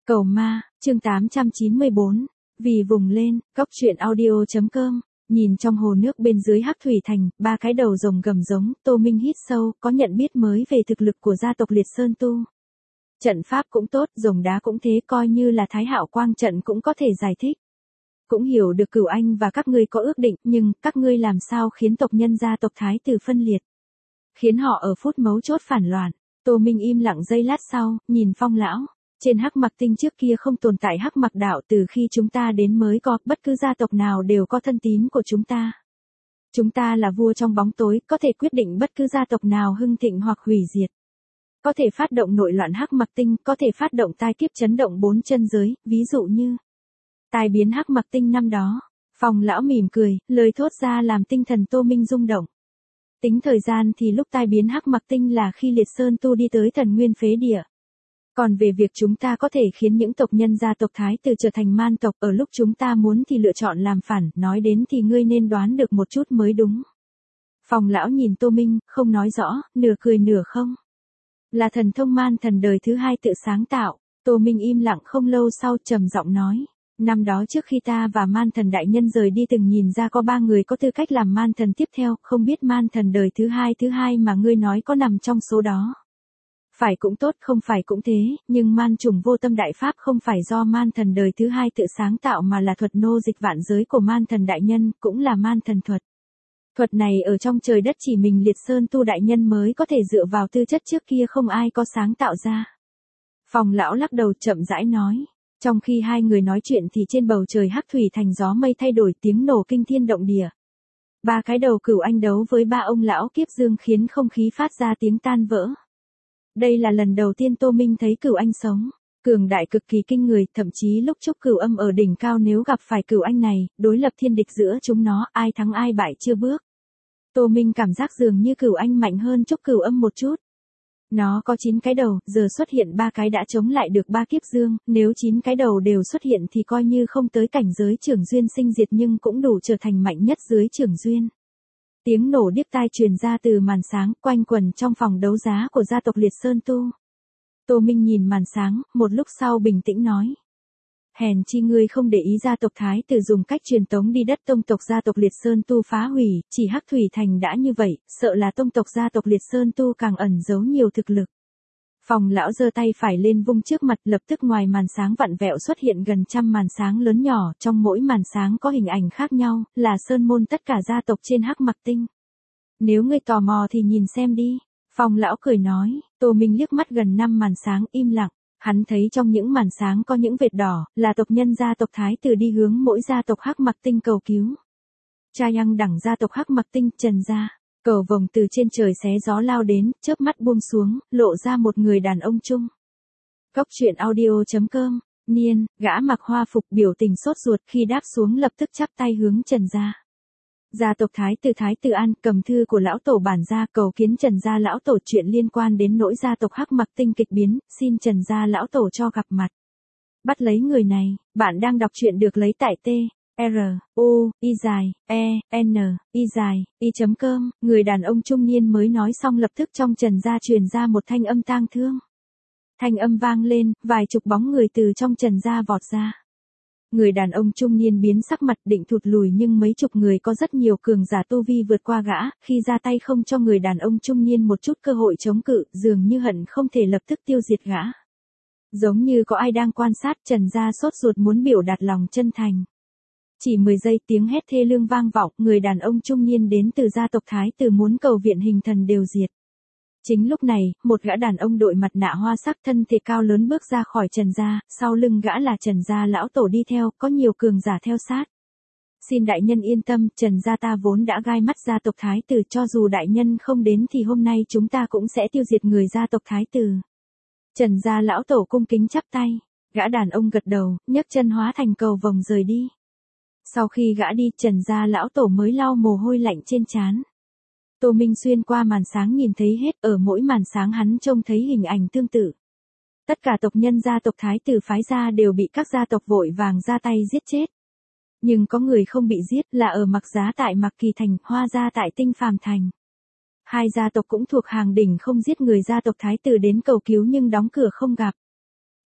Cầu ma, chương 894, vì vùng lên, cóc truyện audio.com. Nhìn trong hồ nước bên dưới Hắc Thủy Thành, ba cái đầu rồng gầm giống, Tô Minh hít sâu, có nhận biết mới về thực lực của gia tộc Liệt Sơn Tu. Trận pháp cũng tốt, rồng đá cũng thế, coi như là Thái Hạo Quang trận cũng có thể giải thích. Cũng hiểu được Cửu Anh và các ngươi có ước định, nhưng các ngươi làm sao khiến tộc nhân gia tộc Thái Tử phân liệt, khiến họ ở phút mấu chốt phản loạn. Tô Minh im lặng giây lát sau, nhìn Phong lão. Trên Hắc Mặc Tinh trước kia không tồn tại Hắc Mặc đạo, từ khi chúng ta đến mới có, bất cứ gia tộc nào đều có thân tín của chúng ta. Chúng ta là vua trong bóng tối, có thể quyết định bất cứ gia tộc nào hưng thịnh hoặc hủy diệt. Có thể phát động nội loạn Hắc Mặc Tinh, có thể phát động tai kiếp chấn động bốn chân giới, ví dụ như tai biến Hắc Mặc Tinh năm đó. Phong lão mỉm cười, lời thốt ra làm tinh thần Tô Minh rung động. Tính thời gian thì lúc tai biến Hắc Mặc Tinh là khi Liệt Sơn Tu đi tới Thần Nguyên Phế Địa. Còn về việc chúng ta có thể khiến những tộc nhân gia tộc Thái Tử trở thành man tộc, ở lúc chúng ta muốn thì lựa chọn làm phản, nói đến thì ngươi nên đoán được một chút mới đúng. Phong lão nhìn Tô Minh, không nói rõ, nửa cười nửa không. Là thần thông man thần đời thứ hai tự sáng tạo. Tô Minh im lặng không lâu sau trầm giọng nói. Năm đó trước khi ta và man thần đại nhân rời đi từng nhìn ra có 3 người có tư cách làm man thần tiếp theo, không biết man thần đời thứ hai mà ngươi nói có nằm trong số đó. Phải cũng tốt, không phải cũng thế, nhưng man trùng vô tâm đại pháp không phải do man thần đời thứ hai tự sáng tạo mà là thuật nô dịch vạn giới của man thần đại nhân, cũng là man thần thuật. Thuật này ở trong trời đất chỉ mình Liệt Sơn Tu đại nhân mới có thể dựa vào tư chất trước kia không ai có sáng tạo ra. Phong lão lắc đầu chậm rãi nói. Trong khi hai người nói chuyện thì trên bầu trời Hắc Thủy Thành gió mây thay đổi, tiếng nổ kinh thiên động địa. 3 cái đầu Cửu Anh đấu với 3 ông lão Kiếp Dương khiến không khí phát ra tiếng tan vỡ. Đây là lần đầu tiên Tô Minh thấy Cửu Anh sống, cường đại cực kỳ kinh người, thậm chí lúc Trúc Cửu Âm ở đỉnh cao nếu gặp phải Cửu Anh này, đối lập thiên địch giữa chúng nó, ai thắng ai bại chưa bước. Tô Minh cảm giác dường như Cửu Anh mạnh hơn Trúc Cửu Âm một chút. Nó có 9 cái đầu, giờ xuất hiện 3 cái đã chống lại được 3 Kiếp Dương, nếu 9 cái đầu đều xuất hiện thì coi như không tới cảnh giới Trưởng Duyên sinh diệt nhưng cũng đủ trở thành mạnh nhất dưới Trưởng Duyên. Tiếng nổ điếc tai truyền ra từ màn sáng, quanh quẩn trong phòng đấu giá của gia tộc Liệt Sơn Tu. Tô Minh nhìn màn sáng, một lúc sau bình tĩnh nói. Hèn chi ngươi không để ý gia tộc Thái Tử dùng cách truyền tống đi đất tông tộc gia tộc Liệt Sơn Tu phá hủy, chỉ Hắc Thủy Thành đã như vậy, sợ là tông tộc gia tộc Liệt Sơn Tu càng ẩn giấu nhiều thực lực. Phong lão giơ tay phải lên vung trước mặt, lập tức ngoài màn sáng vặn vẹo xuất hiện gần trăm màn sáng lớn nhỏ, trong mỗi màn sáng có hình ảnh khác nhau, là sơn môn tất cả gia tộc trên Hắc Mặc Tinh. Nếu ngươi tò mò thì nhìn xem đi. Phong lão cười nói. Tô Minh liếc mắt gần 5 màn sáng im lặng. Hắn thấy trong những màn sáng có những vệt đỏ, là tộc nhân gia tộc Thái Tử đi hướng mỗi gia tộc Hắc Mặc Tinh cầu cứu. Cha Yang đẳng gia tộc Hắc Mặc Tinh, Trần gia. Cầu vồng từ trên trời xé gió lao đến, chớp mắt buông xuống, lộ ra một người đàn ông trung. Cóc truyện audio.com. Niên, gã mặc hoa phục biểu tình sốt ruột khi đáp xuống lập tức chắp tay hướng Trần gia. Gia tộc Thái Tử An cầm thư của lão tổ bản gia cầu kiến Trần gia lão tổ chuyện liên quan đến nỗi gia tộc Hắc Mặc Tinh kịch biến, xin Trần gia lão tổ cho gặp mặt. Bắt lấy người này, bạn đang đọc truyện được lấy tại t-r-u-i-n-i-i.com, người đàn ông trung niên mới nói xong lập tức trong Trần gia truyền ra một thanh âm tang thương. Thanh âm vang lên, vài chục bóng người từ trong Trần gia vọt ra. Người đàn ông trung niên biến sắc mặt định thụt lùi nhưng mấy chục người có rất nhiều cường giả tu vi vượt qua gã, khi ra tay không cho người đàn ông trung niên một chút cơ hội chống cự, dường như hận không thể lập tức tiêu diệt gã. Giống như có ai đang quan sát, Trần gia sốt ruột muốn biểu đạt lòng chân thành. Chỉ 10 giây tiếng hét thê lương vang vọng, người đàn ông trung niên đến từ gia tộc Thái Tử muốn cầu viện hình thần đều diệt. Chính lúc này, một gã đàn ông đội mặt nạ hoa sắc thân thể cao lớn bước ra khỏi Trần gia, sau lưng gã là Trần gia lão tổ đi theo, có nhiều cường giả theo sát. Xin đại nhân yên tâm, Trần gia ta vốn đã gai mắt gia tộc Thái Tử, cho dù đại nhân không đến thì hôm nay chúng ta cũng sẽ tiêu diệt người gia tộc Thái Tử. Trần gia lão tổ cung kính chắp tay, gã đàn ông gật đầu, nhấc chân hóa thành cầu vồng rời đi. Sau khi gã đi, Trần gia lão tổ mới lau mồ hôi lạnh trên trán. Tô Minh xuyên qua màn sáng nhìn thấy hết, ở mỗi màn sáng hắn trông thấy hình ảnh tương tự. Tất cả tộc nhân gia tộc Thái Tử phái ra đều bị các gia tộc vội vàng ra tay giết chết. Nhưng có người không bị giết là ở Mặc Giá tại Mặc Kỳ Thành, Hoa gia tại Tinh Phàm Thành. Hai gia tộc cũng thuộc hàng đỉnh không giết người gia tộc Thái Tử đến cầu cứu nhưng đóng cửa không gặp.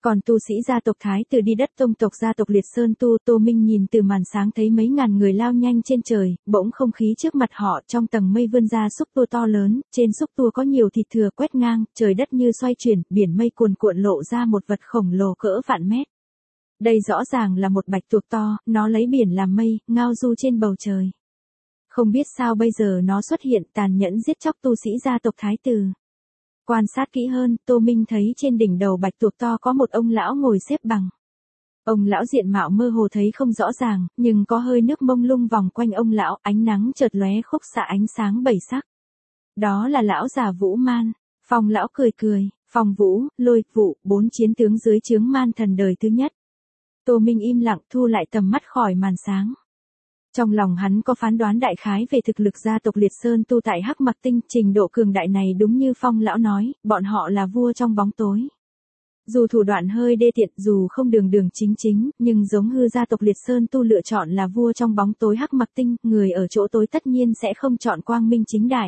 Còn tu sĩ gia tộc Thái Từ đi đất tông tộc gia tộc Liệt Sơn Tu, Tô Minh nhìn từ màn sáng thấy mấy ngàn người lao nhanh trên trời, bỗng không khí trước mặt họ trong tầng mây vươn ra xúc tua to lớn, trên xúc tua có nhiều thịt thừa quét ngang, trời đất như xoay chuyển, biển mây cuồn cuộn lộ ra một vật khổng lồ cỡ vạn mét. Đây rõ ràng là một bạch tuộc to, nó lấy biển làm mây, ngao du trên bầu trời. Không biết sao bây giờ nó xuất hiện tàn nhẫn giết chóc tu sĩ gia tộc Thái Từ. Quan sát kỹ hơn, Tô Minh thấy trên đỉnh đầu bạch tuộc to có một ông lão ngồi xếp bằng. Ông lão diện mạo mơ hồ thấy không rõ ràng, nhưng có hơi nước mông lung vòng quanh ông lão, ánh nắng chợt lóe khúc xạ ánh sáng bảy sắc. Đó là lão già Vũ Man. Phong lão cười cười, Phong Vũ, Lôi, Vụ, 4 chiến tướng dưới trướng Man Thần đời thứ nhất. Tô Minh im lặng thu lại tầm mắt khỏi màn sáng. Trong lòng hắn có phán đoán đại khái về thực lực gia tộc Liệt Sơn Tu tại Hắc Mặc Tinh, trình độ cường đại này đúng như Phong lão nói, bọn họ là vua trong bóng tối. Dù thủ đoạn hơi đê tiện, dù không đường đường chính chính, nhưng giống như gia tộc Liệt Sơn Tu lựa chọn là vua trong bóng tối Hắc Mặc Tinh, người ở chỗ tối tất nhiên sẽ không chọn quang minh chính đại.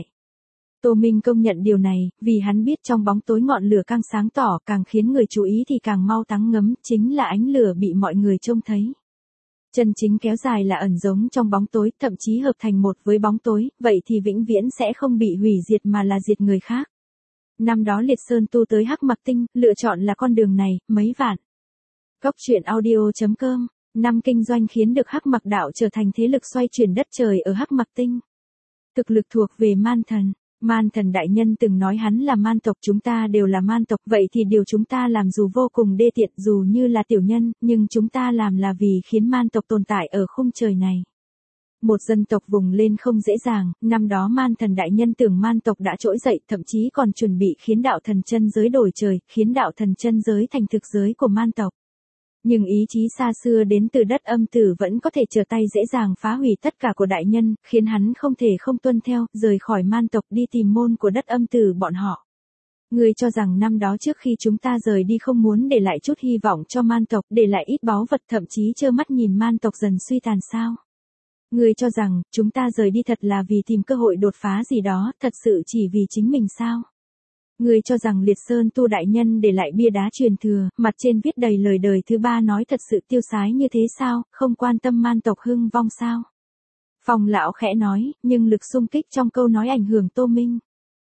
Tô Minh công nhận điều này, vì hắn biết trong bóng tối ngọn lửa càng sáng tỏ, càng khiến người chú ý thì càng mau tắng ngấm, chính là ánh lửa bị mọi người trông thấy. Chân chính kéo dài là ẩn giống trong bóng tối, thậm chí hợp thành một với bóng tối, vậy thì vĩnh viễn sẽ không bị hủy diệt mà là diệt người khác. Năm đó Liệt Sơn Tu tới Hắc Mặc Tinh, lựa chọn là con đường này, mấy vạn. Cốc truyện audio.com, năm kinh doanh khiến được Hắc Mặc đạo trở thành thế lực xoay chuyển đất trời ở Hắc Mặc Tinh. Thực lực thuộc về Man Thần. Man Thần đại nhân từng nói hắn là man tộc, chúng ta đều là man tộc, vậy thì điều chúng ta làm dù vô cùng đê tiện, dù như là tiểu nhân, nhưng chúng ta làm là vì khiến man tộc tồn tại ở khung trời này. Một dân tộc vùng lên không dễ dàng, năm đó Man Thần đại nhân tưởng man tộc đã trỗi dậy, thậm chí còn chuẩn bị khiến đạo thần chân giới đổi trời, khiến đạo thần chân giới thành thực giới của man tộc. Nhưng ý chí xa xưa đến từ đất âm tử vẫn có thể trở tay dễ dàng phá hủy tất cả của đại nhân, khiến hắn không thể không tuân theo, rời khỏi man tộc đi tìm môn của đất âm tử bọn họ. Ngươi cho rằng năm đó trước khi chúng ta rời đi không muốn để lại chút hy vọng cho man tộc, để lại ít báu vật, thậm chí trơ mắt nhìn man tộc dần suy tàn sao? Ngươi cho rằng chúng ta rời đi thật là vì tìm cơ hội đột phá gì đó, thật sự chỉ vì chính mình sao? Ngươi cho rằng Liệt Sơn Tu đại nhân để lại bia đá truyền thừa, mặt trên viết đầy lời đời thứ ba nói thật sự tiêu sái như thế sao, không quan tâm man tộc hưng vong sao? Phong lão khẽ nói, nhưng lực xung kích trong câu nói ảnh hưởng Tô Minh.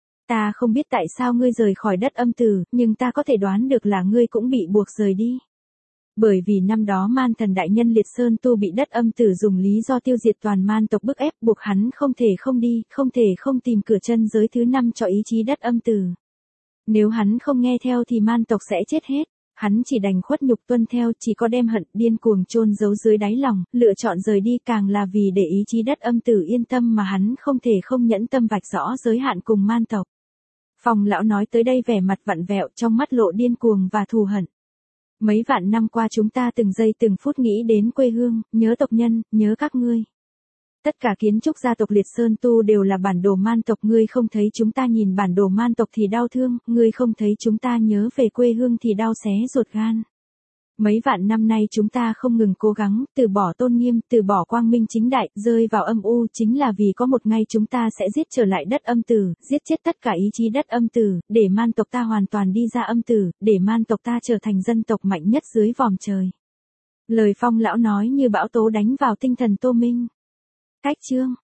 Ta không biết tại sao ngươi rời khỏi đất âm tử, nhưng ta có thể đoán được là ngươi cũng bị buộc rời đi. Bởi vì năm đó Man Thần đại nhân Liệt Sơn Tu bị đất âm tử dùng lý do tiêu diệt toàn man tộc bức ép, buộc hắn không thể không đi, không thể không tìm cửa chân giới thứ 5 cho ý chí đất âm tử. Nếu hắn không nghe theo thì man tộc sẽ chết hết, hắn chỉ đành khuất nhục tuân theo, chỉ có đem hận điên cuồng chôn giấu dưới đáy lòng, lựa chọn rời đi càng là vì để ý chí đất âm tử yên tâm mà hắn không thể không nhẫn tâm vạch rõ giới hạn cùng man tộc. Phong lão nói tới đây vẻ mặt vặn vẹo, trong mắt lộ điên cuồng và thù hận. Mấy vạn năm qua chúng ta từng giây từng phút nghĩ đến quê hương, nhớ tộc nhân, nhớ các ngươi. Tất cả kiến trúc gia tộc Liệt Sơn Tu đều là bản đồ man tộc, ngươi không thấy chúng ta nhìn bản đồ man tộc thì đau thương, ngươi không thấy chúng ta nhớ về quê hương thì đau xé ruột gan. Mấy vạn năm nay chúng ta không ngừng cố gắng, từ bỏ tôn nghiêm, từ bỏ quang minh chính đại, rơi vào âm u chính là vì có một ngày chúng ta sẽ giết trở lại đất âm tử, giết chết tất cả ý chí đất âm tử, để man tộc ta hoàn toàn đi ra âm tử, để man tộc ta trở thành dân tộc mạnh nhất dưới vòm trời. Lời Phong lão nói như bão tố đánh vào tinh thần Tô Minh. Cách chương